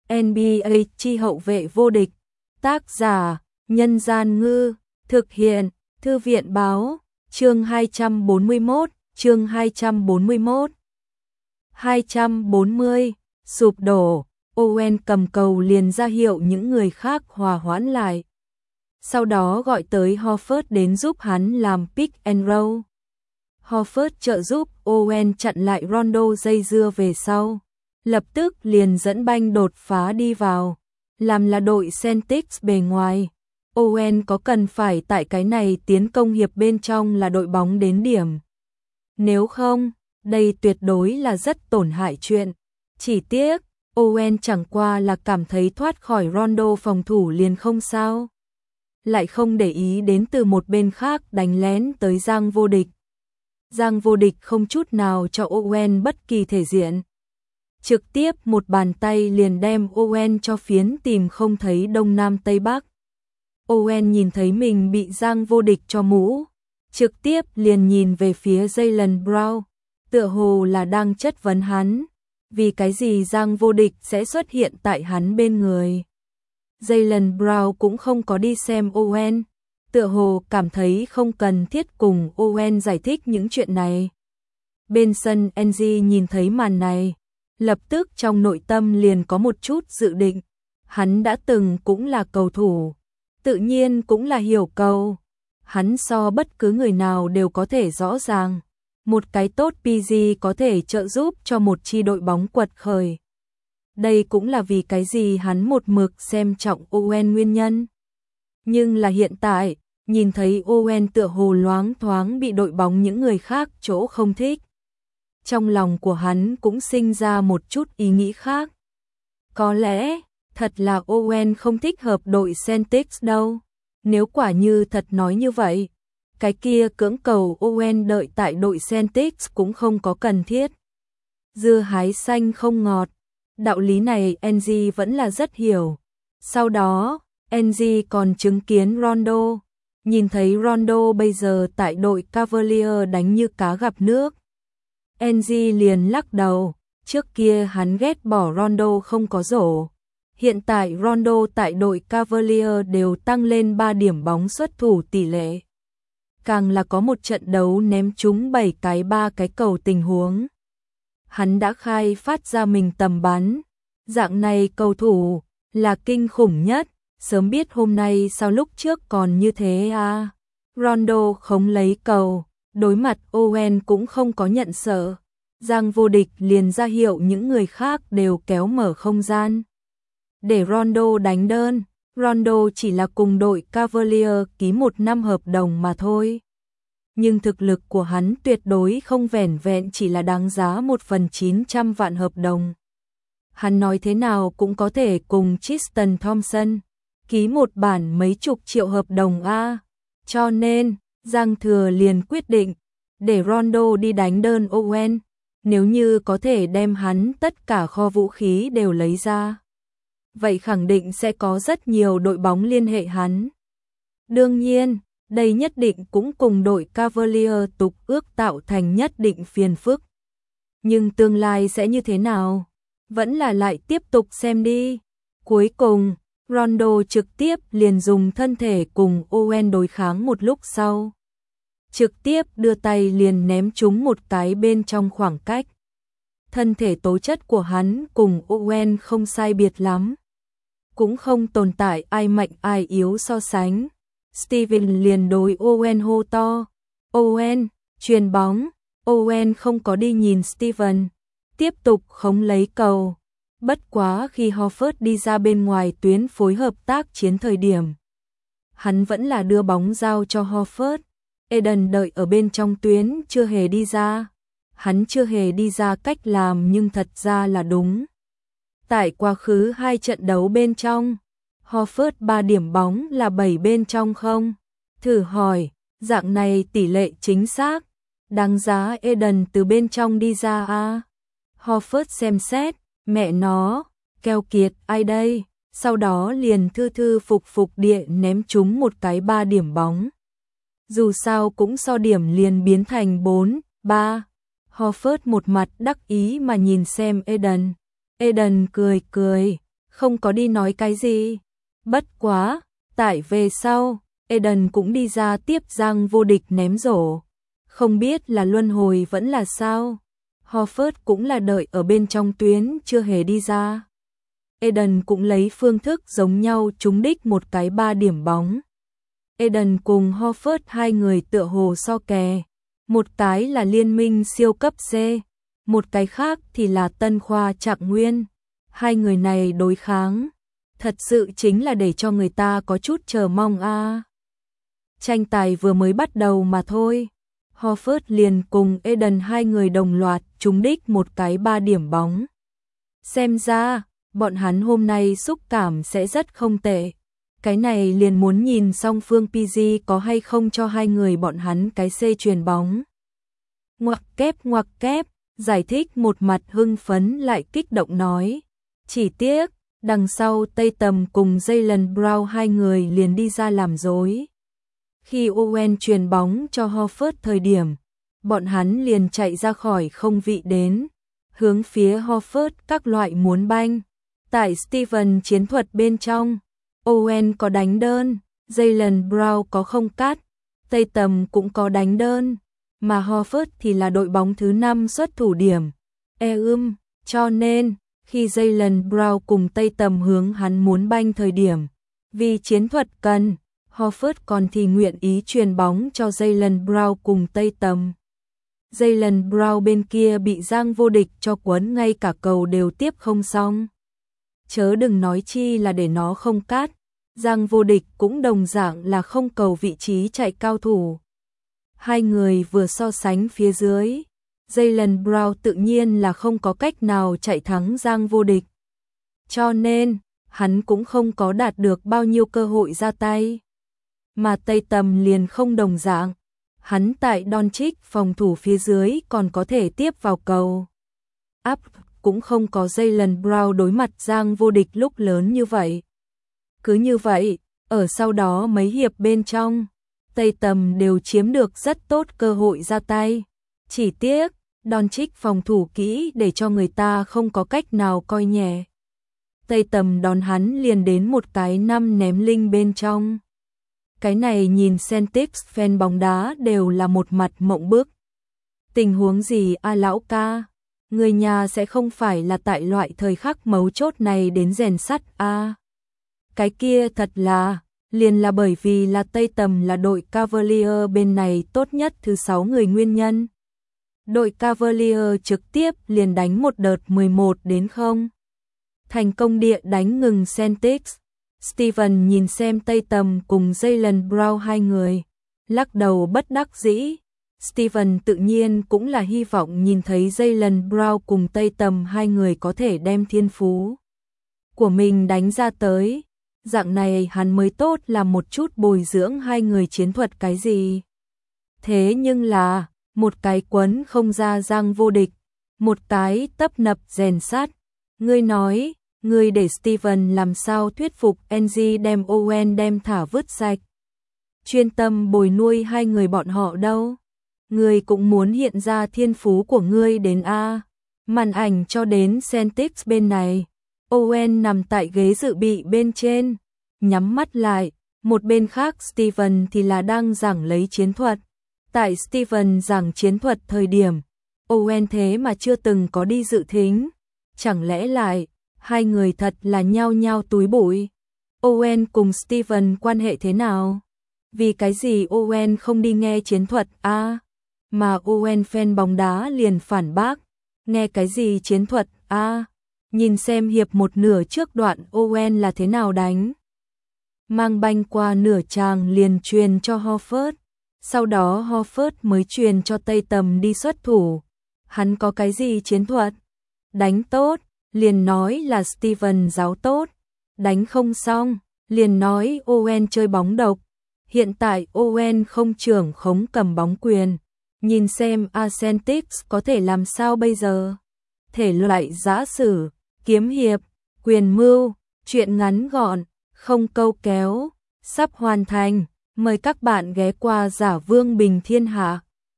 NBA chi hậu vệ vô địch. Tác giả: Nhân Gian Ngư. Thực hiện: Thư viện Báo. Chương 241. Chương 241. 240. Sụp đổ. Owen cầm cầu liền ra hiệu những người khác hòa hoãn lại. Sau đó gọi tới Horford đến giúp hắn làm pick and roll. Horford trợ giúp Owen chặn lại Rondo dây dưa về sau. Lập tức liền dẫn banh đột phá đi vào. Làm là đội Celtics bề ngoài. Owen có cần phải tại cái này tiến công hiệp bên trong là đội bóng đến điểm. Nếu không, đây tuyệt đối là rất tổn hại chuyện. Chỉ tiếc, Owen chẳng qua là cảm thấy thoát khỏi Rondo phòng thủ liền không sao. Lại không để ý đến từ một bên khác đánh lén tới Giang Vô Địch. Giang Vô Địch không chút nào cho Owen bất kỳ thể diện. Trực tiếp một bàn tay liền đem Owen cho phiến tìm không thấy đông nam tây bắc. Owen nhìn thấy mình bị Giang Vô Địch cho mũ, trực tiếp liền nhìn về phía Jaylen Brown, tựa hồ là đang chất vấn hắn, vì cái gì Giang Vô Địch sẽ xuất hiện tại hắn bên người. Jaylen Brown cũng không có đi xem Owen, tựa hồ cảm thấy không cần thiết cùng Owen giải thích những chuyện này. Bên sân Angie nhìn thấy màn này, lập tức trong nội tâm liền có một chút dự định. Hắn đã từng cũng là cầu thủ, tự nhiên cũng là hiểu cầu. Hắn so bất cứ người nào đều có thể rõ ràng, một cái tốt PG có thể trợ giúp cho một chi đội bóng quật khởi. Đây cũng là vì cái gì hắn một mực xem trọng Owen nguyên nhân. Nhưng là hiện tại, nhìn thấy Owen tựa hồ loáng thoáng bị đội bóng những người khác chỗ không thích. Trong lòng của hắn cũng sinh ra một chút ý nghĩ khác. Có lẽ, thật là Owen không thích hợp đội Celtics đâu. Nếu quả như thật nói như vậy, cái kia cưỡng cầu Owen đợi tại đội Celtics cũng không có cần thiết. Dưa hái xanh không ngọt. Đạo lý này Angie vẫn là rất hiểu. Sau đó, Angie còn chứng kiến Rondo. Nhìn thấy Rondo bây giờ tại đội Cavalier đánh như cá gặp nước. Angie liền lắc đầu, trước kia hắn ghét bỏ Rondo không có rổ. Hiện tại Rondo tại đội Cavalier đều tăng lên 3 điểm bóng xuất thủ tỷ lệ. Càng là có một trận đấu ném trúng 7 cái 3 cái cầu tình huống. Hắn đã khai phát ra mình tầm bắn. Dạng này cầu thủ là kinh khủng nhất, sớm biết hôm nay sao lúc trước còn như thế à. Rondo không lấy cầu, đối mặt Owen cũng không có nhận sợ. Giang Vô Địch liền ra hiệu những người khác đều kéo mở không gian. Để Rondo đánh đơn, Rondo chỉ là cùng đội Cavalier ký 1 năm hợp đồng mà thôi. Nhưng thực lực của hắn tuyệt đối không vẻn vẹn chỉ là đáng giá 1/900 vạn hợp đồng. Hắn nói thế nào cũng có thể cùng Tristan Thompson ký một bản mấy chục triệu hợp đồng a. Cho nên, Giang Thừa liền quyết định để Rondo đi đánh đơn Owen, nếu như có thể đem hắn tất cả kho vũ khí đều lấy ra. Vậy khẳng định sẽ có rất nhiều đội bóng liên hệ hắn. Đương nhiên, đây nhất định cũng cùng đội Cavalier tục ước tạo thành nhất định phiền phức. Nhưng tương lai sẽ như thế nào? Vẫn là lại tiếp tục xem đi. Cuối cùng, Rondo trực tiếp liền dùng thân thể cùng Owen đối kháng một lúc sau. Trực tiếp đưa tay liền ném trúng một cái bên trong khoảng cách. Thân thể tố chất của hắn cùng Owen không sai biệt lắm. Cũng không tồn tại ai mạnh ai yếu so sánh. Steven liền đối Owen hô to. Owen, chuyền bóng. Owen không có đi nhìn Steven. Tiếp tục không lấy cầu. Bất quá khi Horford đi ra bên ngoài tuyến phối hợp tác chiến thời điểm. Hắn vẫn là đưa bóng giao cho Horford. Eden đợi ở bên trong tuyến chưa hề đi ra. Hắn chưa hề đi ra cách làm nhưng thật ra là đúng. Tại quá khứ 2 trận đấu bên trong, Horford 3 điểm bóng là 7 bên trong không? Thử hỏi, dạng này tỷ lệ chính xác, đáng giá Eden từ bên trong đi ra à? Horford xem xét, mẹ nó, keo kiệt ai đây? Sau đó liền thư thư phục phục địa ném trúng một cái 3 điểm bóng. Dù sao cũng so điểm liền biến thành 4-3. Horford một mặt đắc ý mà nhìn xem Eden. Eden cười cười, không có đi nói cái gì. Bất quá, tại về sau, Eden cũng đi ra tiếp Giang Vô Địch ném rổ. Không biết là luân hồi vẫn là sao. Horford cũng là đợi ở bên trong tuyến chưa hề đi ra. Eden cũng lấy phương thức giống nhau trúng đích một cái 3 điểm bóng. Eden cùng Horford hai người tựa hồ so kè. Một cái là liên minh siêu cấp C, một cái khác thì là Tân Khoa Trạng Nguyên. Hai người này đối kháng, thật sự chính là để cho người ta có chút chờ mong a. Tranh tài vừa mới bắt đầu mà thôi. Horford liền cùng Eden hai người đồng loạt trúng đích một cái 3 điểm bóng. Xem ra, bọn hắn hôm nay xúc cảm sẽ rất không tệ. Cái này liền muốn nhìn song phương PG có hay không cho hai người bọn hắn cái C chuyền bóng. Ngoặc kép, giải thích một mặt hưng phấn lại kích động nói. Chỉ tiếc, đằng sau Tây Tầm cùng Jaylen Brown hai người liền đi ra làm dối. Khi Owen chuyền bóng cho Horford thời điểm, bọn hắn liền chạy ra khỏi không vị đến, hướng phía Horford các loại muốn banh. Tại Steven chiến thuật bên trong, Owen có đánh đơn, Jaylen Brown có không cắt, Tây Tầm cũng có đánh đơn, mà Horford thì là đội bóng thứ 5 xuất thủ điểm. Cho nên, khi Jaylen Brown cùng Tây Tầm hướng hắn muốn banh thời điểm, vì chiến thuật cần, Horford còn thì nguyện ý truyền bóng cho Jaylen Brown cùng Tây Tầm. Jaylen Brown bên kia bị Giang Vô Địch cho quấn ngay cả cầu đều tiếp không xong. Chớ đừng nói chi là để nó không cắt, Giang Vô Địch cũng đồng dạng là không cầu vị trí chạy cao thủ. Hai người vừa so sánh phía dưới, Jaylen Brown tự nhiên là không có cách nào chạy thắng Giang Vô Địch. Cho nên, hắn cũng không có đạt được bao nhiêu cơ hội ra tay. Mà Tây Tầm liền không đồng dạng, hắn tại Doncic phòng thủ phía dưới còn có thể tiếp vào cầu. Cũng không có Jaylen Brown đối mặt Giang Vô Địch lúc lớn như vậy. Cứ như vậy, ở sau đó mấy hiệp bên trong, Tây Tầm đều chiếm được rất tốt cơ hội ra tay. Chỉ tiếc, Doncic phòng thủ kỹ để cho người ta không có cách nào coi nhẹ. Tây Tầm đón hắn liền đến một cái 5 ném linh bên trong. Cái này nhìn Celtics fan bóng đá đều là một mặt mộng bức. Tình huống gì a lão ca? Người nhà sẽ không phải là tại loại thời khắc mấu chốt này đến rèn sắt a. Cái kia thật là, liền là bởi vì là Tây Tầm là đội Cavalier bên này tốt nhất thứ 6 người nguyên nhân. Đội Cavalier trực tiếp liền đánh một đợt 11-0. Thành công địa đánh ngừng Celtics. Steven nhìn xem Tây Tầm cùng Jaylen Brown hai người, lắc đầu bất đắc dĩ. Steven tự nhiên cũng là hy vọng nhìn thấy Jaylen Brown cùng Tây Tầm hai người có thể đem thiên phú của mình đánh ra tới. Dạng này hắn mới tốt là một chút bồi dưỡng hai người chiến thuật cái gì. Thế nhưng là, một cái quấn không ra Giang Vô Địch, một cái tấp nập rèn sát. Ngươi nói, ngươi để Steven làm sao thuyết phục NG đem Owen đem thả vứt sạch. Chuyên tâm bồi nuôi hai người bọn họ đâu. Ngươi cũng muốn hiện ra thiên phú của ngươi đến A. Màn ảnh cho đến Celtics bên này. Owen nằm tại ghế dự bị bên trên, nhắm mắt lại. Một bên khác Steven thì là đang giảng lấy chiến thuật. Tại Steven giảng chiến thuật thời điểm, Owen thế mà chưa từng có đi dự thính. Chẳng lẽ lại, hai người thật là nhao nhao túi bụi. Owen cùng Steven quan hệ thế nào? Vì cái gì Owen không đi nghe chiến thuật a? Mà Owen fan bóng đá liền phản bác. Nghe cái gì chiến thuật a? Nhìn xem hiệp một nửa trước đoạn Owen là thế nào đánh. Mang banh qua nửa tràng liền truyền cho Horford. Sau đó Horford mới truyền cho Tây Tầm đi xuất thủ. Hắn có cái gì chiến thuật? Đánh tốt, liền nói là Steven giáo tốt. Đánh không xong, liền nói Owen chơi bóng độc. Hiện tại Owen không trưởng khống cầm bóng quyền. Nhìn xem Celtics có thể làm sao bây giờ? Thể loại giã sử, kiếm hiệp, quyền mưu, chuyện ngắn gọn, không câu kéo, sắp hoàn thành. Mời các bạn ghé qua Giả Vương Bình Thiên Hạ.